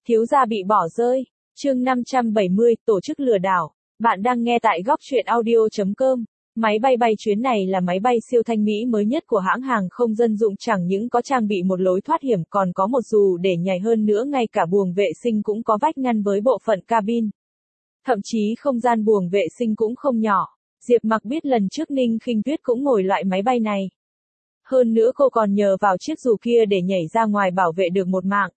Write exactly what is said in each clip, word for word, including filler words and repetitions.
Thiếu gia bị bỏ rơi. Chương năm trăm bảy mươi, tổ chức lừa đảo. Bạn đang nghe tại góc truyện audio chấm com. Máy bay bay chuyến này là máy bay siêu thanh Mỹ mới nhất của hãng hàng không dân dụng, chẳng những có trang bị một lối thoát hiểm còn có một dù để nhảy, hơn nữa ngay cả buồng vệ sinh cũng có vách ngăn với bộ phận cabin. Thậm chí không gian buồng vệ sinh cũng không nhỏ. Diệp Mặc biết lần trước Ninh Khinh Tuyết cũng ngồi loại máy bay này. Hơn nữa cô còn nhờ vào chiếc dù kia để nhảy ra ngoài bảo vệ được một mạng.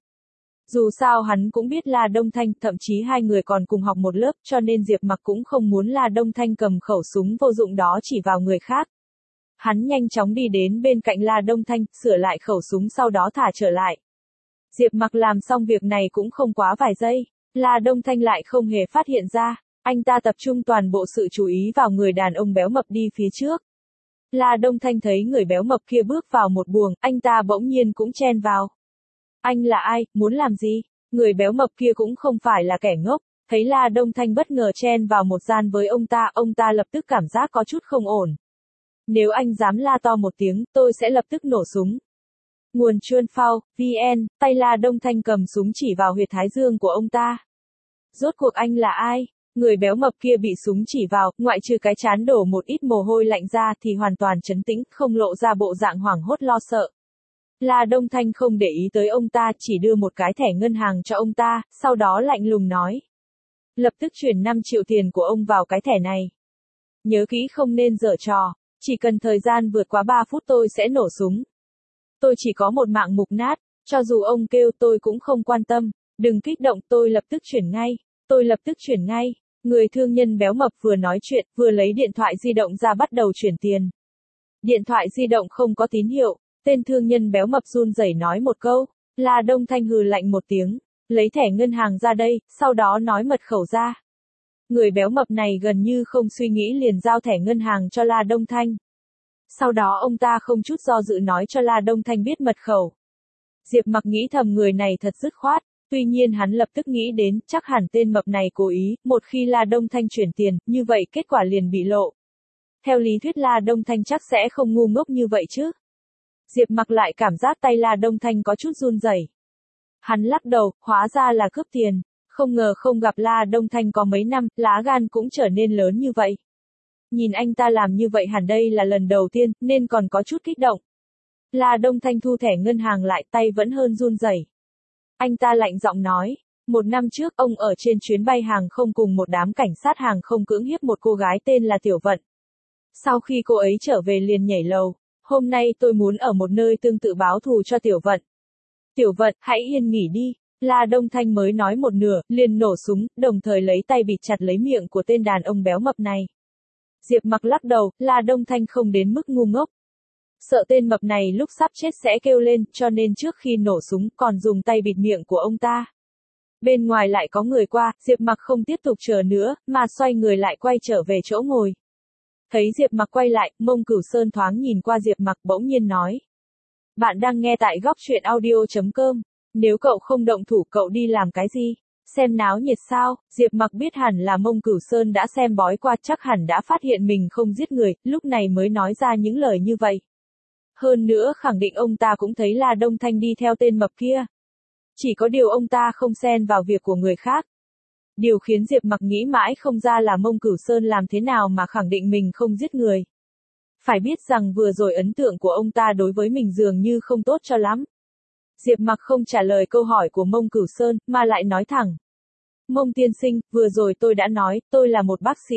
Dù sao hắn cũng biết La Đông Thanh, thậm chí hai người còn cùng học một lớp, cho nên Diệp Mặc cũng không muốn La Đông Thanh cầm khẩu súng vô dụng đó chỉ vào người khác. Hắn nhanh chóng đi đến bên cạnh La Đông Thanh, sửa lại khẩu súng sau đó thả trở lại. Diệp Mặc làm xong việc này cũng không quá vài giây, La Đông Thanh lại không hề phát hiện ra, anh ta tập trung toàn bộ sự chú ý vào người đàn ông béo mập đi phía trước. La Đông Thanh thấy người béo mập kia bước vào một buồng, anh ta bỗng nhiên cũng chen vào. Anh là ai, muốn làm gì? Người béo mập kia cũng không phải là kẻ ngốc, thấy La Đông Thanh bất ngờ chen vào một gian với ông ta, ông ta lập tức cảm giác có chút không ổn. Nếu anh dám la to một tiếng, tôi sẽ lập tức nổ súng. Nguồn Chuan Phao, vn, tay La Đông Thanh cầm súng chỉ vào huyệt thái dương của ông ta. Rốt cuộc anh là ai? Người béo mập kia bị súng chỉ vào, ngoại trừ cái trán đổ một ít mồ hôi lạnh ra thì hoàn toàn trấn tĩnh, không lộ ra bộ dạng hoảng hốt lo sợ. La Đông Thanh không để ý tới ông ta, chỉ đưa một cái thẻ ngân hàng cho ông ta, sau đó lạnh lùng nói. Lập tức chuyển năm triệu tiền của ông vào cái thẻ này. Nhớ kỹ không nên giở trò, chỉ cần thời gian vượt quá ba phút tôi sẽ nổ súng. Tôi chỉ có một mạng mục nát, cho dù ông kêu tôi cũng không quan tâm, đừng kích động, tôi lập tức chuyển ngay, tôi lập tức chuyển ngay. Người thương nhân béo mập vừa nói chuyện, vừa lấy điện thoại di động ra bắt đầu chuyển tiền. Điện thoại di động không có tín hiệu. Tên thương nhân béo mập run rẩy nói một câu, La Đông Thanh hừ lạnh một tiếng, lấy thẻ ngân hàng ra đây, sau đó nói mật khẩu ra. Người béo mập này gần như không suy nghĩ liền giao thẻ ngân hàng cho La Đông Thanh. Sau đó ông ta không chút do dự nói cho La Đông Thanh biết mật khẩu. Diệp Mặc nghĩ thầm người này thật dứt khoát, tuy nhiên hắn lập tức nghĩ đến, chắc hẳn tên mập này cố ý, một khi La Đông Thanh chuyển tiền, như vậy kết quả liền bị lộ. Theo lý thuyết La Đông Thanh chắc sẽ không ngu ngốc như vậy chứ. Diệp Mặc lại cảm giác tay La Đông Thanh có chút run rẩy. Hắn lắc đầu, hóa ra là cướp tiền, không ngờ không gặp La Đông Thanh có mấy năm, lá gan cũng trở nên lớn như vậy. Nhìn anh ta làm như vậy hẳn đây là lần đầu tiên, nên còn có chút kích động. La Đông Thanh thu thẻ ngân hàng lại, tay vẫn hơn run rẩy. Anh ta lạnh giọng nói, một năm trước ông ở trên chuyến bay hàng không cùng một đám cảnh sát hàng không cưỡng hiếp một cô gái tên là Tiểu Vận. Sau khi cô ấy trở về liền nhảy lầu. Hôm nay tôi muốn ở một nơi tương tự báo thù cho Tiểu Vận. Tiểu Vận, hãy yên nghỉ đi. La Đông Thanh mới nói một nửa, liền nổ súng, đồng thời lấy tay bịt chặt lấy miệng của tên đàn ông béo mập này. Diệp Mặc lắc đầu, La Đông Thanh không đến mức ngu ngốc. Sợ tên mập này lúc sắp chết sẽ kêu lên, cho nên trước khi nổ súng còn dùng tay bịt miệng của ông ta. Bên ngoài lại có người qua, Diệp Mặc không tiếp tục chờ nữa, mà xoay người lại quay trở về chỗ ngồi. Thấy Diệp Mặc quay lại, Mông Cửu Sơn thoáng nhìn qua Diệp Mặc bỗng nhiên nói. Bạn đang nghe tại góc truyện audio chấm com. Nếu cậu không động thủ cậu đi làm cái gì? Xem náo nhiệt sao? Diệp Mặc biết hẳn là Mông Cửu Sơn đã xem bói qua, chắc hẳn đã phát hiện mình không giết người, lúc này mới nói ra những lời như vậy. Hơn nữa khẳng định ông ta cũng thấy La Đông Thanh đi theo tên mập kia. Chỉ có điều ông ta không xen vào việc của người khác. Điều khiến Diệp Mặc nghĩ mãi không ra là Mông Cửu Sơn làm thế nào mà khẳng định mình không giết người. Phải biết rằng vừa rồi ấn tượng của ông ta đối với mình dường như không tốt cho lắm. Diệp Mặc không trả lời câu hỏi của Mông Cửu Sơn, mà lại nói thẳng. Mông tiên sinh, vừa rồi tôi đã nói, tôi là một bác sĩ.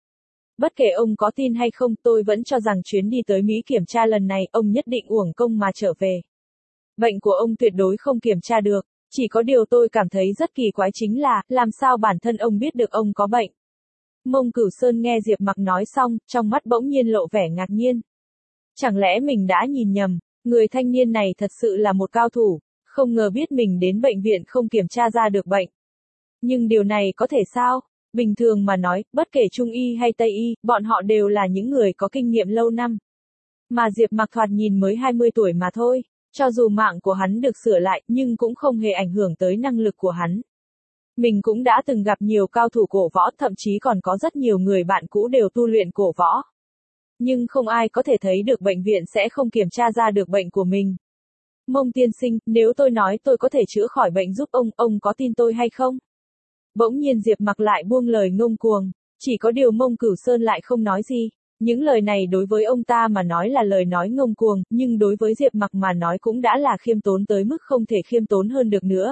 Bất kể ông có tin hay không, tôi vẫn cho rằng chuyến đi tới Mỹ kiểm tra lần này, ông nhất định uổng công mà trở về. Bệnh của ông tuyệt đối không kiểm tra được. Chỉ có điều tôi cảm thấy rất kỳ quái chính là, làm sao bản thân ông biết được ông có bệnh. Mông Cửu Sơn nghe Diệp Mặc nói xong, trong mắt bỗng nhiên lộ vẻ ngạc nhiên. Chẳng lẽ mình đã nhìn nhầm, người thanh niên này thật sự là một cao thủ, không ngờ biết mình đến bệnh viện không kiểm tra ra được bệnh. Nhưng điều này có thể sao? Bình thường mà nói, bất kể Trung y hay Tây y, bọn họ đều là những người có kinh nghiệm lâu năm. Mà Diệp Mặc thoạt nhìn mới hai mươi tuổi mà thôi. Cho dù mạng của hắn được sửa lại, nhưng cũng không hề ảnh hưởng tới năng lực của hắn. Mình cũng đã từng gặp nhiều cao thủ cổ võ, thậm chí còn có rất nhiều người bạn cũ đều tu luyện cổ võ. Nhưng không ai có thể thấy được bệnh viện sẽ không kiểm tra ra được bệnh của mình. Mông tiên sinh, nếu tôi nói tôi có thể chữa khỏi bệnh giúp ông, ông có tin tôi hay không? Bỗng nhiên Diệp Mặc lại buông lời ngông cuồng, chỉ có điều Mông Cửu Sơn lại không nói gì. Những lời này đối với ông ta mà nói là lời nói ngông cuồng, nhưng đối với Diệp Mặc mà nói cũng đã là khiêm tốn tới mức không thể khiêm tốn hơn được nữa.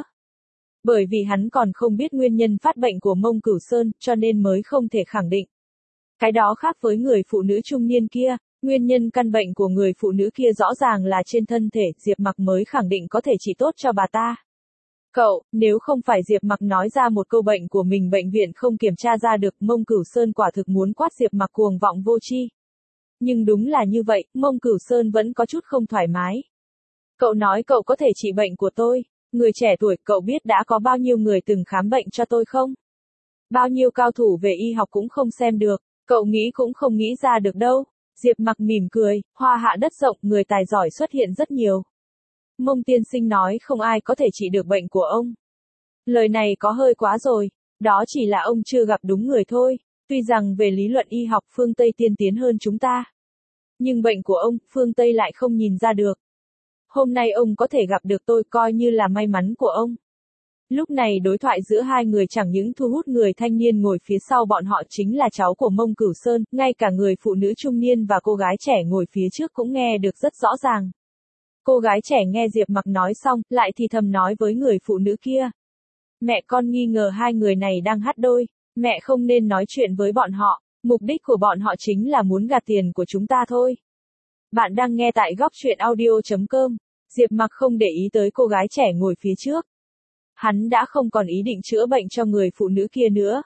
Bởi vì hắn còn không biết nguyên nhân phát bệnh của Mông Cửu Sơn, cho nên mới không thể khẳng định. Cái đó khác với người phụ nữ trung niên kia, nguyên nhân căn bệnh của người phụ nữ kia rõ ràng là trên thân thể, Diệp Mặc mới khẳng định có thể trị tốt cho bà ta. Cậu, nếu không phải Diệp Mặc nói ra một câu bệnh của mình bệnh viện không kiểm tra ra được, Mông Cửu Sơn quả thực muốn quát Diệp Mặc cuồng vọng vô tri. Nhưng đúng là như vậy, Mông Cửu Sơn vẫn có chút không thoải mái. Cậu nói cậu có thể trị bệnh của tôi, người trẻ tuổi, cậu biết đã có bao nhiêu người từng khám bệnh cho tôi không? Bao nhiêu cao thủ về y học cũng không xem được, cậu nghĩ cũng không nghĩ ra được đâu. Diệp Mặc mỉm cười, hoa hạ đất rộng, người tài giỏi xuất hiện rất nhiều. Mông tiên sinh nói không ai có thể trị được bệnh của ông. Lời này có hơi quá rồi, đó chỉ là ông chưa gặp đúng người thôi, tuy rằng về lý luận y học phương Tây tiên tiến hơn chúng ta. Nhưng bệnh của ông, phương Tây lại không nhìn ra được. Hôm nay ông có thể gặp được tôi coi như là may mắn của ông. Lúc này đối thoại giữa hai người chẳng những thu hút người thanh niên ngồi phía sau bọn họ chính là cháu của Mông Cửu Sơn, ngay cả người phụ nữ trung niên và cô gái trẻ ngồi phía trước cũng nghe được rất rõ ràng. Cô gái trẻ nghe Diệp Mặc nói xong, lại thì thầm nói với người phụ nữ kia. Mẹ con nghi ngờ hai người này đang hát đôi, mẹ không nên nói chuyện với bọn họ, mục đích của bọn họ chính là muốn gạt tiền của chúng ta thôi. Bạn đang nghe tại góc truyện audio chấm com, Diệp Mặc không để ý tới cô gái trẻ ngồi phía trước. Hắn đã không còn ý định chữa bệnh cho người phụ nữ kia nữa.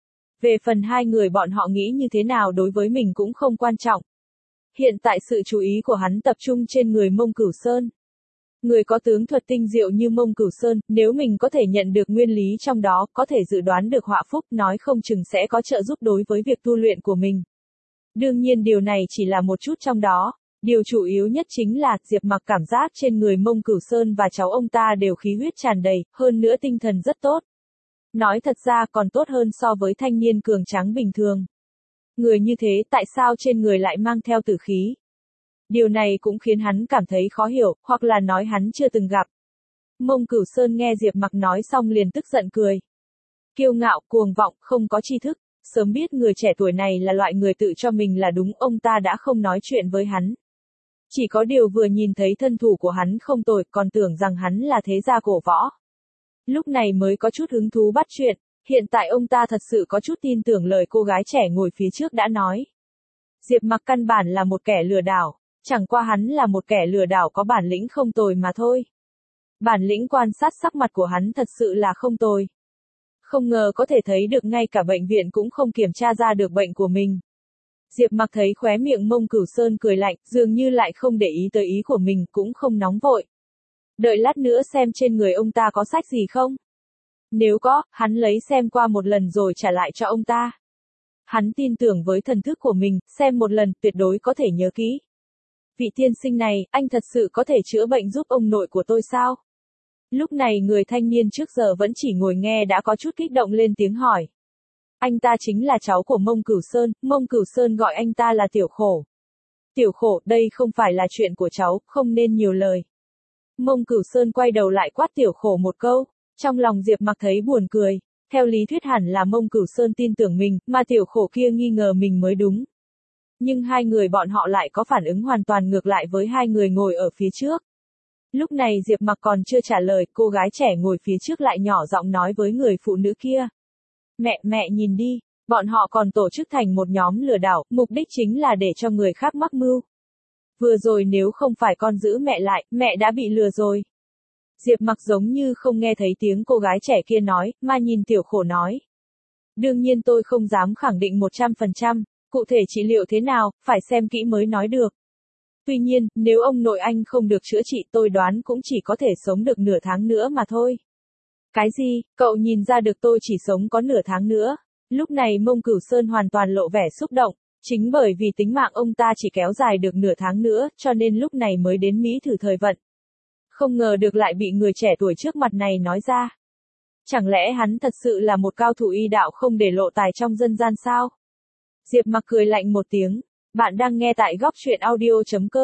Về phần hai người bọn họ nghĩ như thế nào đối với mình cũng không quan trọng. Hiện tại sự chú ý của hắn tập trung trên người Mông Cửu Sơn. Người có tướng thuật tinh diệu như Mông Cửu Sơn, nếu mình có thể nhận được nguyên lý trong đó, có thể dự đoán được họa phúc, nói không chừng sẽ có trợ giúp đối với việc tu luyện của mình. Đương nhiên điều này chỉ là một chút trong đó. Điều chủ yếu nhất chính là, Diệp Mặc cảm giác trên người Mông Cửu Sơn và cháu ông ta đều khí huyết tràn đầy, hơn nữa tinh thần rất tốt. Nói thật ra còn tốt hơn so với thanh niên cường tráng bình thường. Người như thế tại sao trên người lại mang theo tử khí? Điều này cũng khiến hắn cảm thấy khó hiểu, hoặc là nói hắn chưa từng gặp. Mông Cửu Sơn nghe Diệp Mặc nói xong liền tức giận cười. Kiêu ngạo, cuồng vọng, không có tri thức, sớm biết người trẻ tuổi này là loại người tự cho mình là đúng, ông ta đã không nói chuyện với hắn. Chỉ có điều vừa nhìn thấy thân thủ của hắn không tồi, còn tưởng rằng hắn là thế gia cổ võ. Lúc này mới có chút hứng thú bắt chuyện, hiện tại ông ta thật sự có chút tin tưởng lời cô gái trẻ ngồi phía trước đã nói. Diệp Mặc căn bản là một kẻ lừa đảo, chẳng qua hắn là một kẻ lừa đảo có bản lĩnh không tồi mà thôi. Bản lĩnh quan sát sắc mặt của hắn thật sự là không tồi. Không ngờ có thể thấy được ngay cả bệnh viện cũng không kiểm tra ra được bệnh của mình. Diệp Mặc thấy khóe miệng Mông Cửu Sơn cười lạnh, dường như lại không để ý tới ý của mình, cũng không nóng vội. Đợi lát nữa xem trên người ông ta có sách gì không? Nếu có, hắn lấy xem qua một lần rồi trả lại cho ông ta. Hắn tin tưởng với thần thức của mình, xem một lần, tuyệt đối có thể nhớ kỹ. Vị tiên sinh này, anh thật sự có thể chữa bệnh giúp ông nội của tôi sao? Lúc này người thanh niên trước giờ vẫn chỉ ngồi nghe đã có chút kích động lên tiếng hỏi. Anh ta chính là cháu của Mông Cửu Sơn, Mông Cửu Sơn gọi anh ta là Tiểu Khổ. Tiểu Khổ, đây không phải là chuyện của cháu, không nên nhiều lời. Mông Cửu Sơn quay đầu lại quát Tiểu Khổ một câu, trong lòng Diệp Mặc thấy buồn cười, theo lý thuyết hẳn là Mông Cửu Sơn tin tưởng mình, mà Tiểu Khổ kia nghi ngờ mình mới đúng. Nhưng hai người bọn họ lại có phản ứng hoàn toàn ngược lại với hai người ngồi ở phía trước. Lúc này Diệp Mặc còn chưa trả lời, cô gái trẻ ngồi phía trước lại nhỏ giọng nói với người phụ nữ kia. Mẹ, mẹ nhìn đi, bọn họ còn tổ chức thành một nhóm lừa đảo, mục đích chính là để cho người khác mắc mưu. Vừa rồi nếu không phải con giữ mẹ lại, mẹ đã bị lừa rồi. Diệp Mặc giống như không nghe thấy tiếng cô gái trẻ kia nói, mà nhìn Tiểu Khổ nói. Đương nhiên tôi không dám khẳng định một trăm phần trăm, cụ thể trị liệu thế nào, phải xem kỹ mới nói được. Tuy nhiên, nếu ông nội anh không được chữa trị tôi đoán cũng chỉ có thể sống được nửa tháng nữa mà thôi. Cái gì, cậu nhìn ra được tôi chỉ sống có nửa tháng nữa. Lúc này Mông Cửu Sơn hoàn toàn lộ vẻ xúc động, chính bởi vì tính mạng ông ta chỉ kéo dài được nửa tháng nữa, cho nên lúc này mới đến Mỹ thử thời vận. Không ngờ được lại bị người trẻ tuổi trước mặt này nói ra. Chẳng lẽ hắn thật sự là một cao thủ y đạo không để lộ tài trong dân gian sao? Diệp Mặc cười lạnh một tiếng, bạn đang nghe tại góc truyện audio chấm com.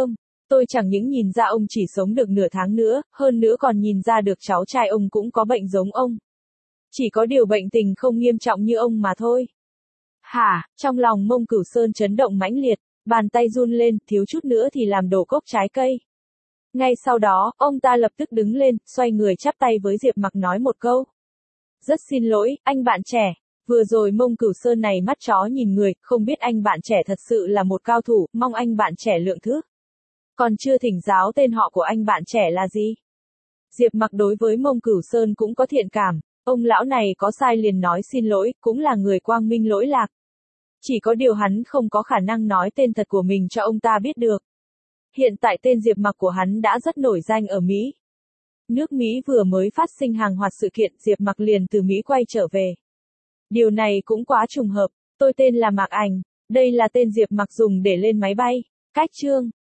Tôi chẳng những nhìn ra ông chỉ sống được nửa tháng nữa, hơn nữa còn nhìn ra được cháu trai ông cũng có bệnh giống ông. Chỉ có điều bệnh tình không nghiêm trọng như ông mà thôi. Hả, trong lòng Mông Cửu Sơn chấn động mãnh liệt, bàn tay run lên, thiếu chút nữa thì làm đổ cốc trái cây. Ngay sau đó, ông ta lập tức đứng lên, xoay người chắp tay với Diệp Mặc nói một câu. Rất xin lỗi, anh bạn trẻ. Vừa rồi Mông Cửu Sơn này mắt chó nhìn người, không biết anh bạn trẻ thật sự là một cao thủ, mong anh bạn trẻ lượng thứ. Còn chưa thỉnh giáo tên họ của anh bạn trẻ là gì? Diệp Mặc đối với Mông Cửu Sơn cũng có thiện cảm, ông lão này có sai liền nói xin lỗi, cũng là người quang minh lỗi lạc. Chỉ có điều hắn không có khả năng nói tên thật của mình cho ông ta biết được. Hiện tại tên Diệp Mặc của hắn đã rất nổi danh ở Mỹ. Nước Mỹ vừa mới phát sinh hàng loạt sự kiện, Diệp Mặc liền từ Mỹ quay trở về. Điều này cũng quá trùng hợp, tôi tên là Mạc Ảnh, đây là tên Diệp Mặc dùng để lên máy bay. Cách chương